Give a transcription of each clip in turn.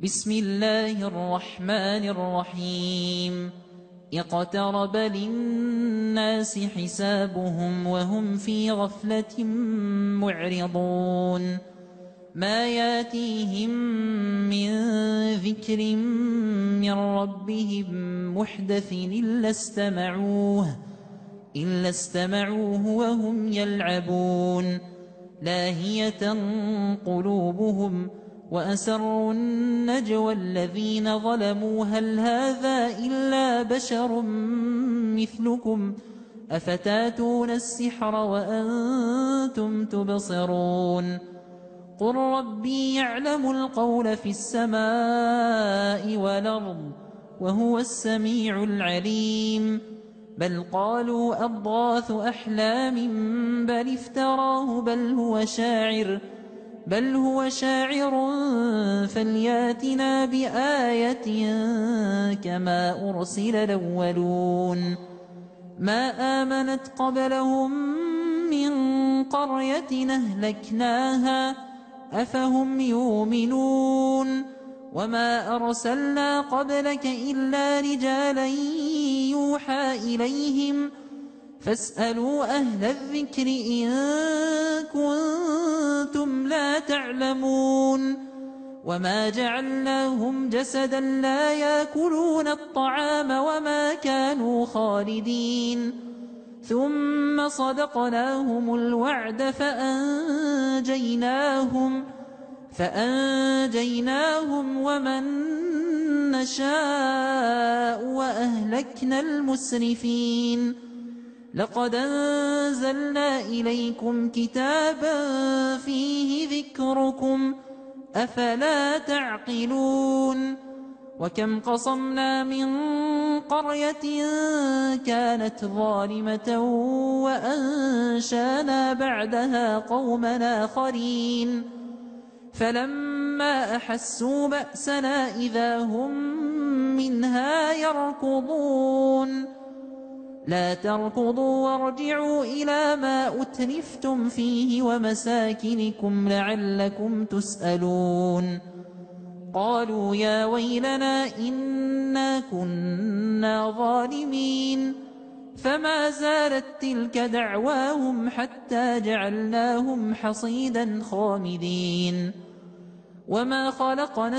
بسم الله الرحمن الرحيم اقترب للناس حسابهم وهم في غفلة معرضون ما ياتيهم من ذكر من ربهم محدث إلا استمعوه وهم يلعبون لاهية قلوبهم وأسروا النجوى الذين ظلموا هل هذا إلا بشر مثلكم أفتاتون السحر وأنتم تبصرون قل ربي يعلم القول في السماء والأرض وهو السميع العليم بل قالوا أضغاث أحلام بل افتراه بل هو شاعر فلياتنا بآية كما أرسل الأولون ما آمنت قبلهم من قرية أهلكناها أفهم يؤمنون وما أرسلنا قبلك إلا رجالا يوحى إليهم فاسألوا أهل الذكر إن كنتم لا تعلمون وما جعلناهم جسدا لا يأكلون الطعام وما كانوا خالدين ثم صدقناهم الوعد فأنجيناهم ومن نشاء وأهلكنا المسرفين لقد أنزلنا إليكم كتابا فيه ذكركم أفلا تعقلون وكم قصمنا من قرية كانت ظالمة وأنشانا بعدها قوما آخرين فلما أحسوا بأسنا إذا هم منها يركضون لا تركضوا وارجعوا إلى ما أترفتم فيه ومساكنكم لعلكم تسألون قالوا يا ويلنا إنا كنا ظالمين فما زالت تلك دعواهم حتى جعلناهم حصيدا خامدين وما خلقنا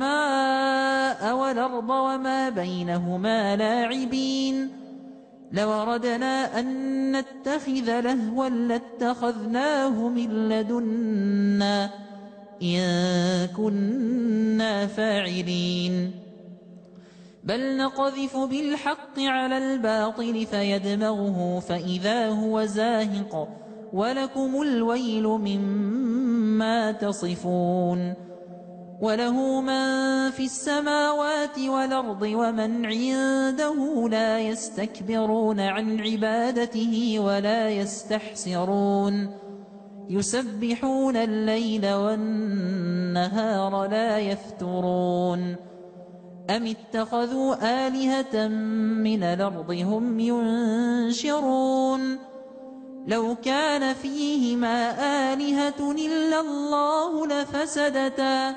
السماء والأرض وما بينهما لاعبين لو أردنا أن نتخذ لهوا لاتخذناه من لدنا إن كنا فاعلين بل نقذف بالحق على الباطل فيدمغه فإذا هو زاهق ولكم الويل مما تصفون وله من في السماوات والأرض ومن عنده لا يستكبرون عن عبادته ولا يستحسرون يسبحون الليل والنهار لا يفترون أم اتخذوا آلهة من الأرض هم ينشرون لو كان فيهما آلهة إلا الله لفسدتا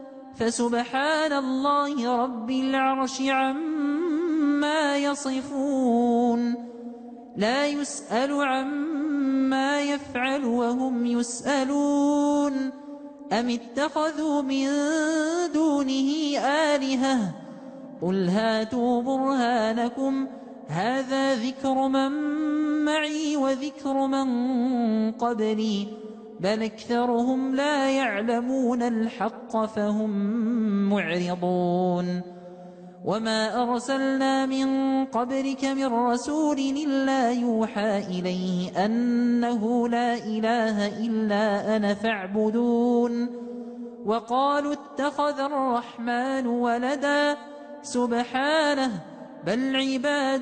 فسبحان الله رب العرش عما يصفون لا يسأل عما يفعل وهم يسألون أم اتخذوا من دونه آلهة قل هاتوا برهانكم هذا ذكر من معي وذكر من قبلي بل أكثرهم لا يعلمون الحق فهم معرضون وما أرسلنا من قبلك من رسول إلا يوحى إليه أنه لا إله إلا أنا فاعبدون وقالوا اتخذ الرحمن ولدا سبحانه بل عباد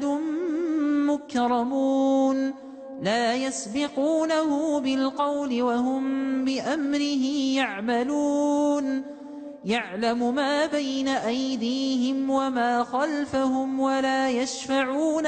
مكرمون لا يسبقونه بالقول وهم بأمره يعملون يعلم ما بين أيديهم وما خلفهم ولا يشفعون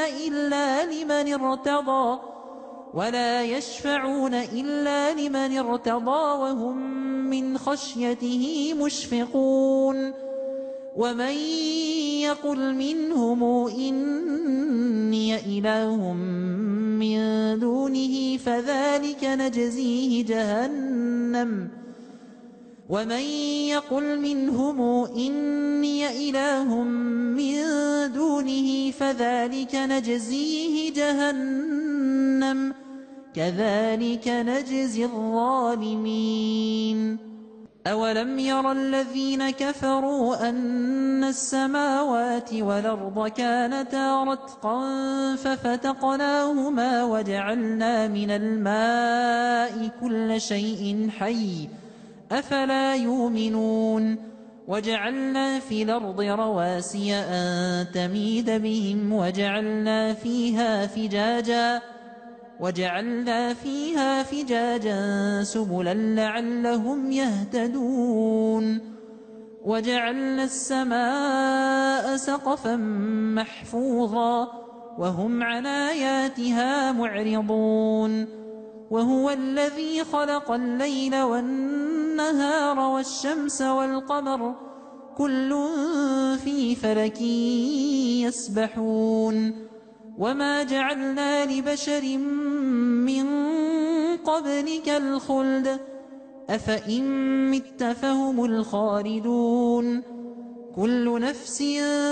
إلا لمن ارتضى وهم من خشيته مشفقون ومن يقل منهم إني إله من دونه فذلك نجزيه جهنم ومن يقل منهم إني إله من دونه فذلك نجزيه جهنم كذلك نجزي الظالمين أولم ير الذين كفروا أن السماوات والأرض كانتا رتقا ففتقناهما وجعلنا من الماء كل شيء حي أفلا يؤمنون وجعلنا في الأرض رواسي أن تميد بهم وجعلنا فيها فجاجا سبلا لعلهم يهتدون وجعلنا السماء سقفا محفوظا وهم عن آياتها معرضون وهو الذي خلق الليل والنهار والشمس والقمر كل في فلك يسبحون وما جعلنا لبشر من قبلك الخلد أفإن مت فهم الخالدون كل نفس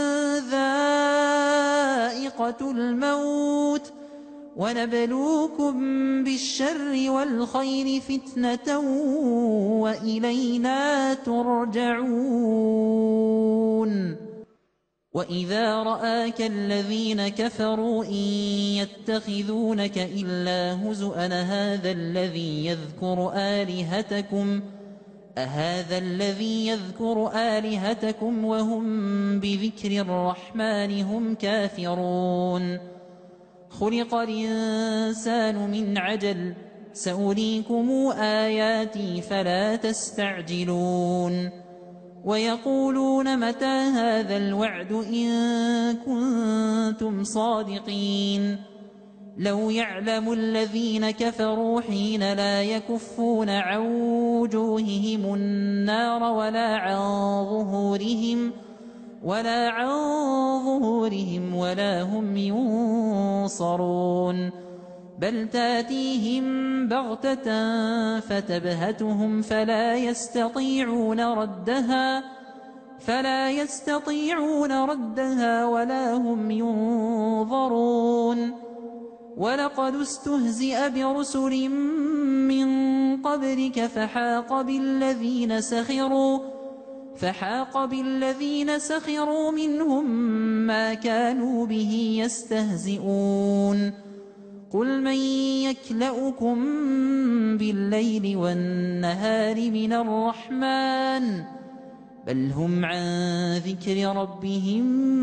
ذائقة الموت ونبلوكم بالشر والخير فتنة وإلينا ترجعون وإذا رآك الذين كفروا إن يتخذونك إلا هزؤا أهذا الذي يذكر آلهتكم وهم بذكر الرحمن هم كافرون خلق الإنسان من عجل سأريكم آياتي فلا تستعجلون ويقولون متى هذا الوعد إن كنتم صادقين لو يعلم الذين كفروا حين لا يكفون عن وجوههم النار ولا عن ظهورهم ولا هم ينصرون بل تاتيهم بغتة فتبهتهم فلا يستطيعون ردها ولا هم ينظرون ولقد استهزئ برسل من قبلك فحاق بالذين سخروا منهم ما كانوا به يستهزئون قل من يكلؤكم بالليل والنهار من الرحمن بل هم عن ذكر ربهم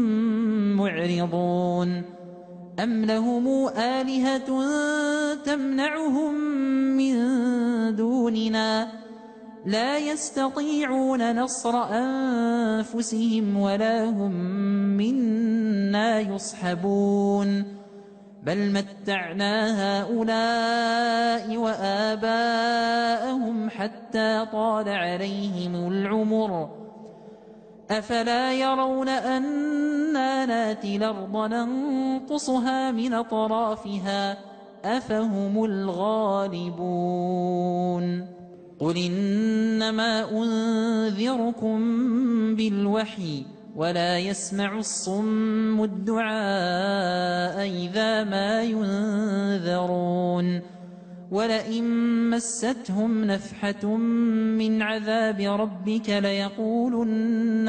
معرضون أم لهم آلهة تمنعهم من دوننا لا يستطيعون نصر أنفسهم ولا هم منا يصحبون بل متعنا هؤلاء وآباءهم حتى طال عليهم العمر أفلا يرون أنا ناتي الأرض ننقصها من أطرافها أفهم الغالبون قل إنما أنذركم بالوحي ولا يسمع الصم الدعاء إذا ما ينذرون ولئن مستهم نفحة من عذاب ربك ليقولن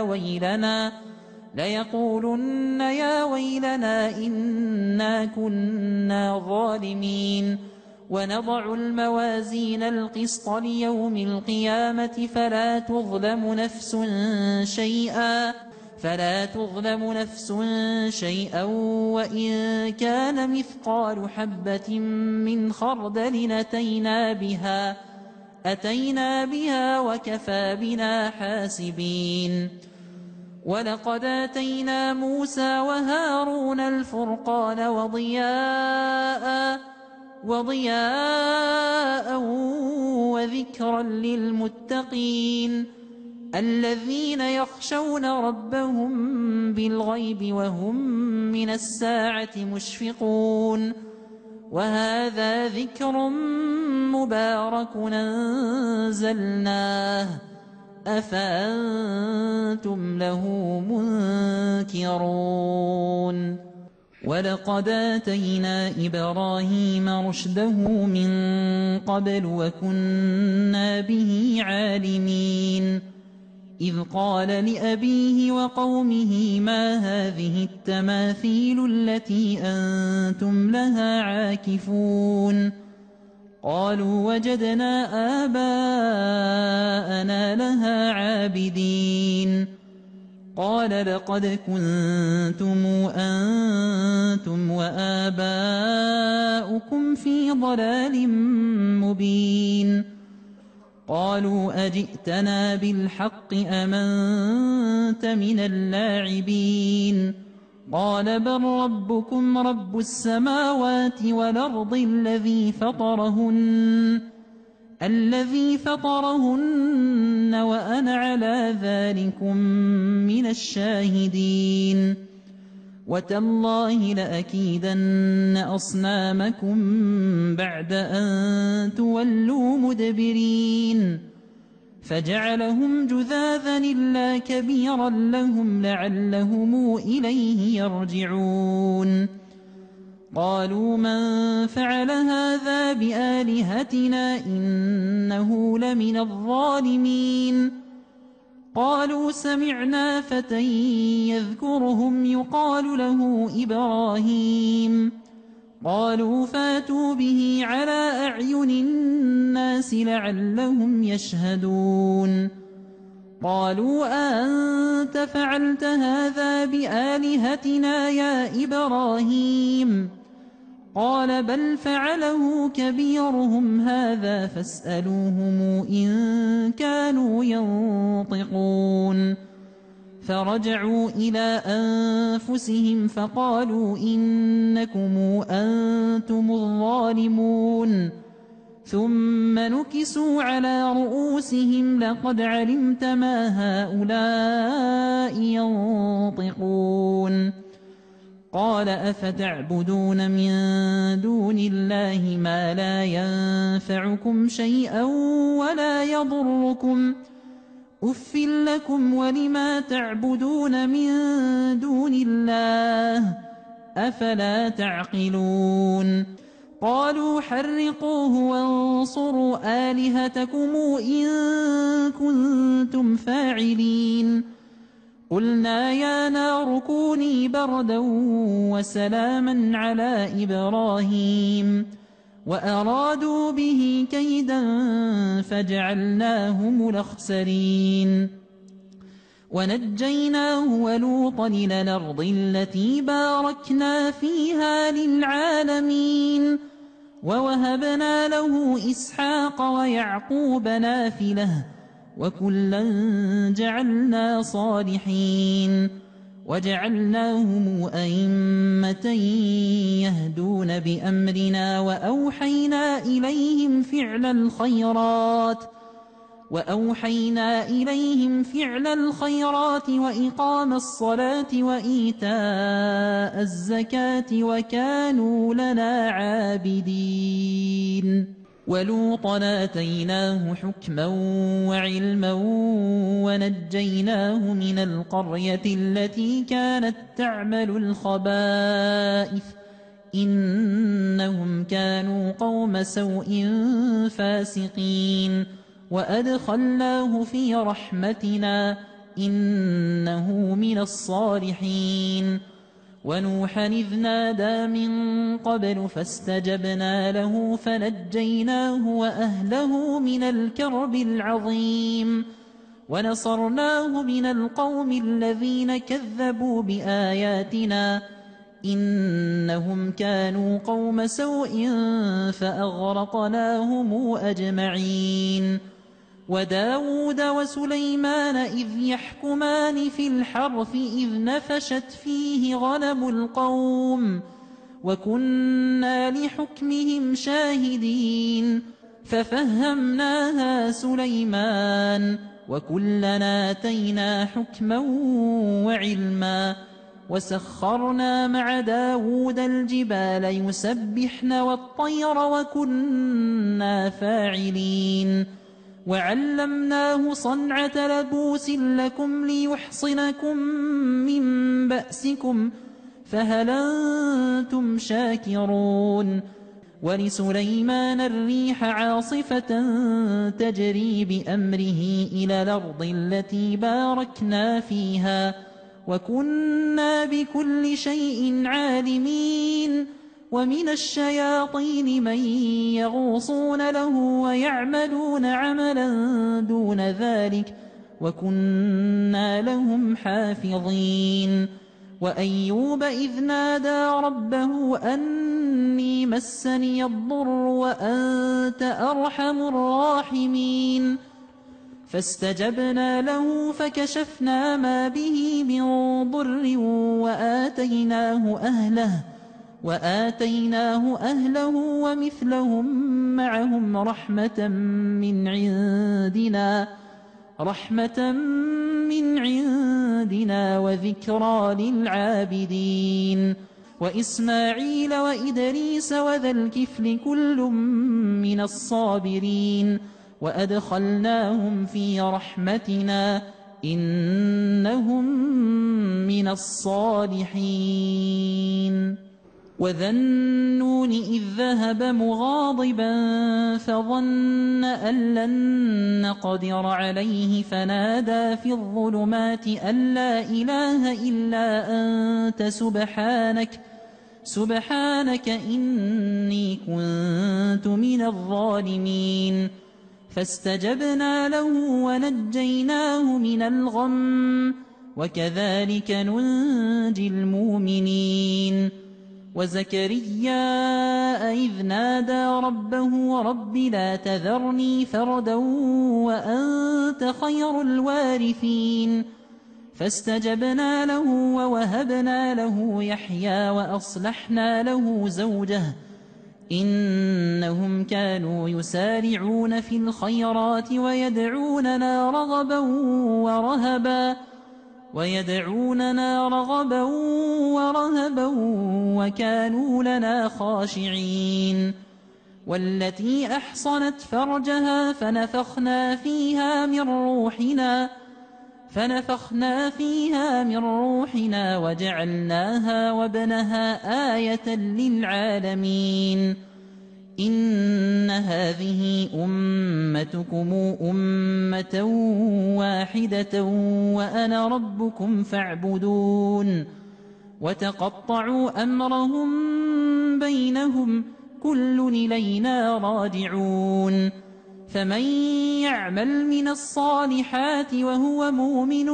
يا ويلنا إنا كنا ظالمين ونضع الموازين القسط ليوم القيامة فلا تظلم نفس شيئا وإن كان مثقال حبة من خردل أتينا بها وكفى بنا حاسبين ولقد آتينا موسى وهارون الفرقان وضياء وذكرا للمتقين الذين يخشون ربهم بالغيب وهم من الساعة مشفقون وهذا ذكر مبارك أنزلناه أفأنتم له منكرون ولقد آتينا إبراهيم رشده من قبل وكنا به عالمين إذ قال لأبيه وقومه ما هذه التماثيل التي أنتم لها عاكفون قالوا وجدنا آباءنا لها عابدين قال لقد كنتم أنتم وآباؤكم في ضلال مبين قالوا أجئتنا بالحق أم أنت من اللاعبين قال بل ربكم رب السماوات والأرض الذي فطرهن وأنا على ذلكم من الشاهدين وتالله لأكيدن أصنامكم بعد أن تولوا مدبرين فجعلهم جذاذا إلا كبيرا لهم لعلهم إليه يرجعون قالوا من فعل هذا بآلهتنا إنه لمن الظالمين قالوا سمعنا فتى يذكرهم يقال له إبراهيم قالوا فاتوا به على أعين الناس لعلهم يشهدون قالوا أأنت فعلت هذا بآلهتنا يا إبراهيم قال بل فعله كبيرهم هذا فاسألوهم إن كانوا ينطقون فرجعوا إلى أنفسهم فقالوا إنكم أنتم الظالمون ثم نكسوا على رؤوسهم لقد علمت ما هؤلاء ينطقون قال أفتعبدون من دون الله ما لا ينفعكم شيئا ولا يضركم أف لكم ولما تعبدون من دون الله أفلا تعقلون قالوا حرقوه وانصروا آلهتكم إن كنتم فاعلين قلنا يا نار كوني بردا وسلاما على إبراهيم وأرادوا به كيدا فجعلناهم الأخسرين ونجيناه ولوطا إلى الأرض التي باركنا فيها للعالمين ووهبنا له إسحاق ويعقوب نافلة وكلا جعلنا صالحين وجعلناهم أئمة يهدون بأمرنا وأوحينا إليهم فعل الخيرات وإقام الصلاة وإيتاء الزكاة وكانوا لنا عابدين ولوطا آتيناه حكما وعلما ونجيناه من القرية التي كانت تعمل الخبائث إنهم كانوا قوم سوء فاسقين وأدخلناه في رحمتنا إنه من الصالحين ونوحا إذ نادى من قبل فاستجبنا له فنجيناه وأهله من الكرب العظيم ونصرناه من القوم الذين كذبوا بآياتنا إنهم كانوا قوم سوء فأغرقناهم أجمعين وداود وسليمان إذ يحكمان في الحرث إذ نفشت فيه غنم القوم وكنا لحكمهم شاهدين ففهمناها سليمان وكلنا آتينا حكما وعلما وسخرنا مع داود الجبال يسبحن والطير وكنا فاعلين وعلمناه صنعة لبوس لكم ليحصنكم من بأسكم فهل أنتم شاكرون ولسليمان الريح عاصفة تجري بأمره إلى الأرض التي باركنا فيها وكنا بكل شيء عالمين ومن الشياطين من يغوصون له ويعملون عملا دون ذلك وكنا لهم حافظين وأيوب إذ نادى ربه أني مسني الضر وأنت أرحم الراحمين فاستجبنا له فكشفنا ما به من ضر وآتيناه أهله ومثلهم معهم رحمة من عندنا وذكرى للعابدين وإسماعيل وإدريس وذا الكفل كل من الصابرين وأدخلناهم في رحمتنا إنهم من الصالحين وذا النون إذ ذهب مغاضبا فظن أن لن نقدر عليه فنادى في الظلمات أن لا إله إلا أنت سبحانك إني كنت من الظالمين فاستجبنا له ونجيناه من الغم وكذلك ننجي المؤمنين وزكريا إذ نادى ربه رب لا تذرني فردا وأنت خير الوارثين فاستجبنا له ووهبنا له يحيى وأصلحنا له زوجه إنهم كانوا يسارعون في الخيرات ويدعوننا رغبا ورهبا وكانوا لنا خاشعين والتي أحصنت فرجها فنفخنا فيها من روحنا وجعلناها وابنها آية للعالمين إن هذه أمتكم أمة واحدة وأنا ربكم فاعبدون وتقطعوا أمرهم بينهم كل إلينا راجعون فمن يعمل من الصالحات وهو مؤمن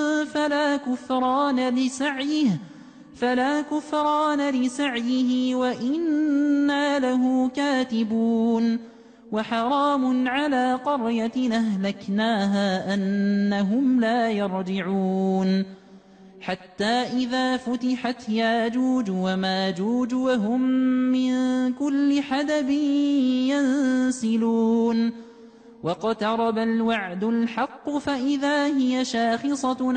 فلا كفران لسعيه وإنا له كاتبون وحرام على قرية أهلكناها أنهم لا يرجعون حتى إذا فتحت ياجوج وماجوج وهم من كل حدب ينسلون واقترب الوعد الحق فإذا هي شاخصة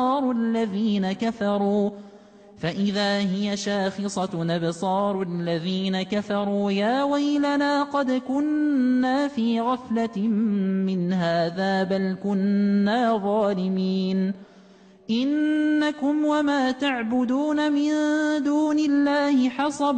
أبصار الذين كفروا يا ويلنا قد كنا في غفلة من هذا بل كنا ظالمين إنكم وما تعبدون من دون الله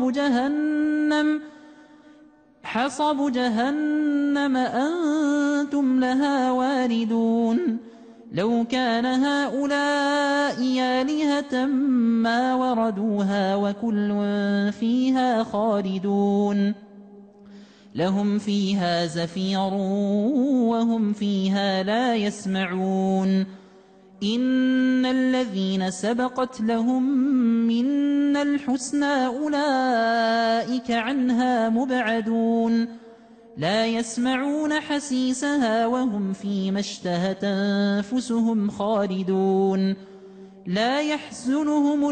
حصب جهنم أنتم لها واردون لو كان هؤلاء آلهة ما وردوها وكل فيها خالدون لهم فيها زفير وهم فيها لا يسمعون إن الذين سبقت لهم منا الحسنى أولئك عنها مبعدون لا يسمعون حسيسها وهم فيما اشتهت أنفسهم خالدون لا يحزنهم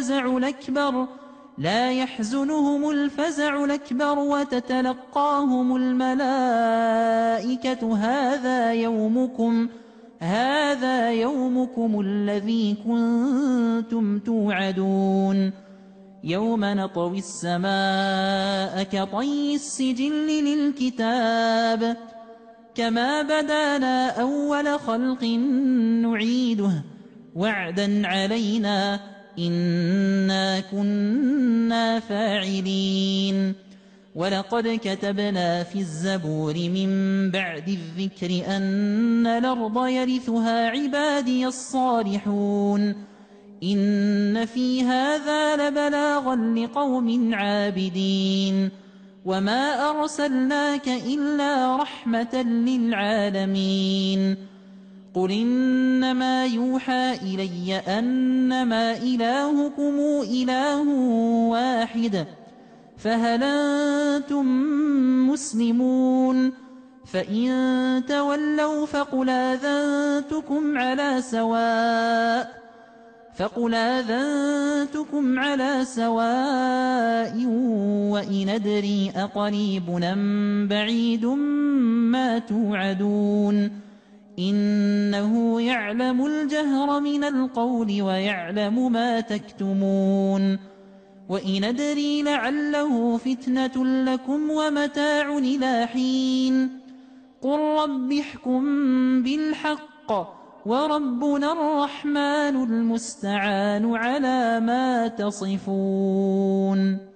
الفزع الأكبر وتتلقاهم الملائكة هذا يومكم الذي كنتم توعدون يوم نطوي السماء كطي السجل للكتاب كما بدانا أول خلق نعيده وعدا علينا إنا كنا فاعلين ولقد كتبنا في الزبور من بعد الذكر أن الأرض يرثها عبادي الصالحون إن في هذا لبلاغا لقوم عابدين وما أرسلناك إلا رحمة للعالمين قل إنما يوحى إلي أنما إلهكم إله واحد فهل أنتم مسلمون فإن تولوا فقل آذنتكم على سواء وإن أدري أقريب أم بعيد ما توعدون إنه يعلم الجهر من القول ويعلم ما تكتمون وإن أدري لعله فتنة لكم ومتاع إلى حين قل رب احكم بالحق وربنا الرحمن المستعان على ما تصفون.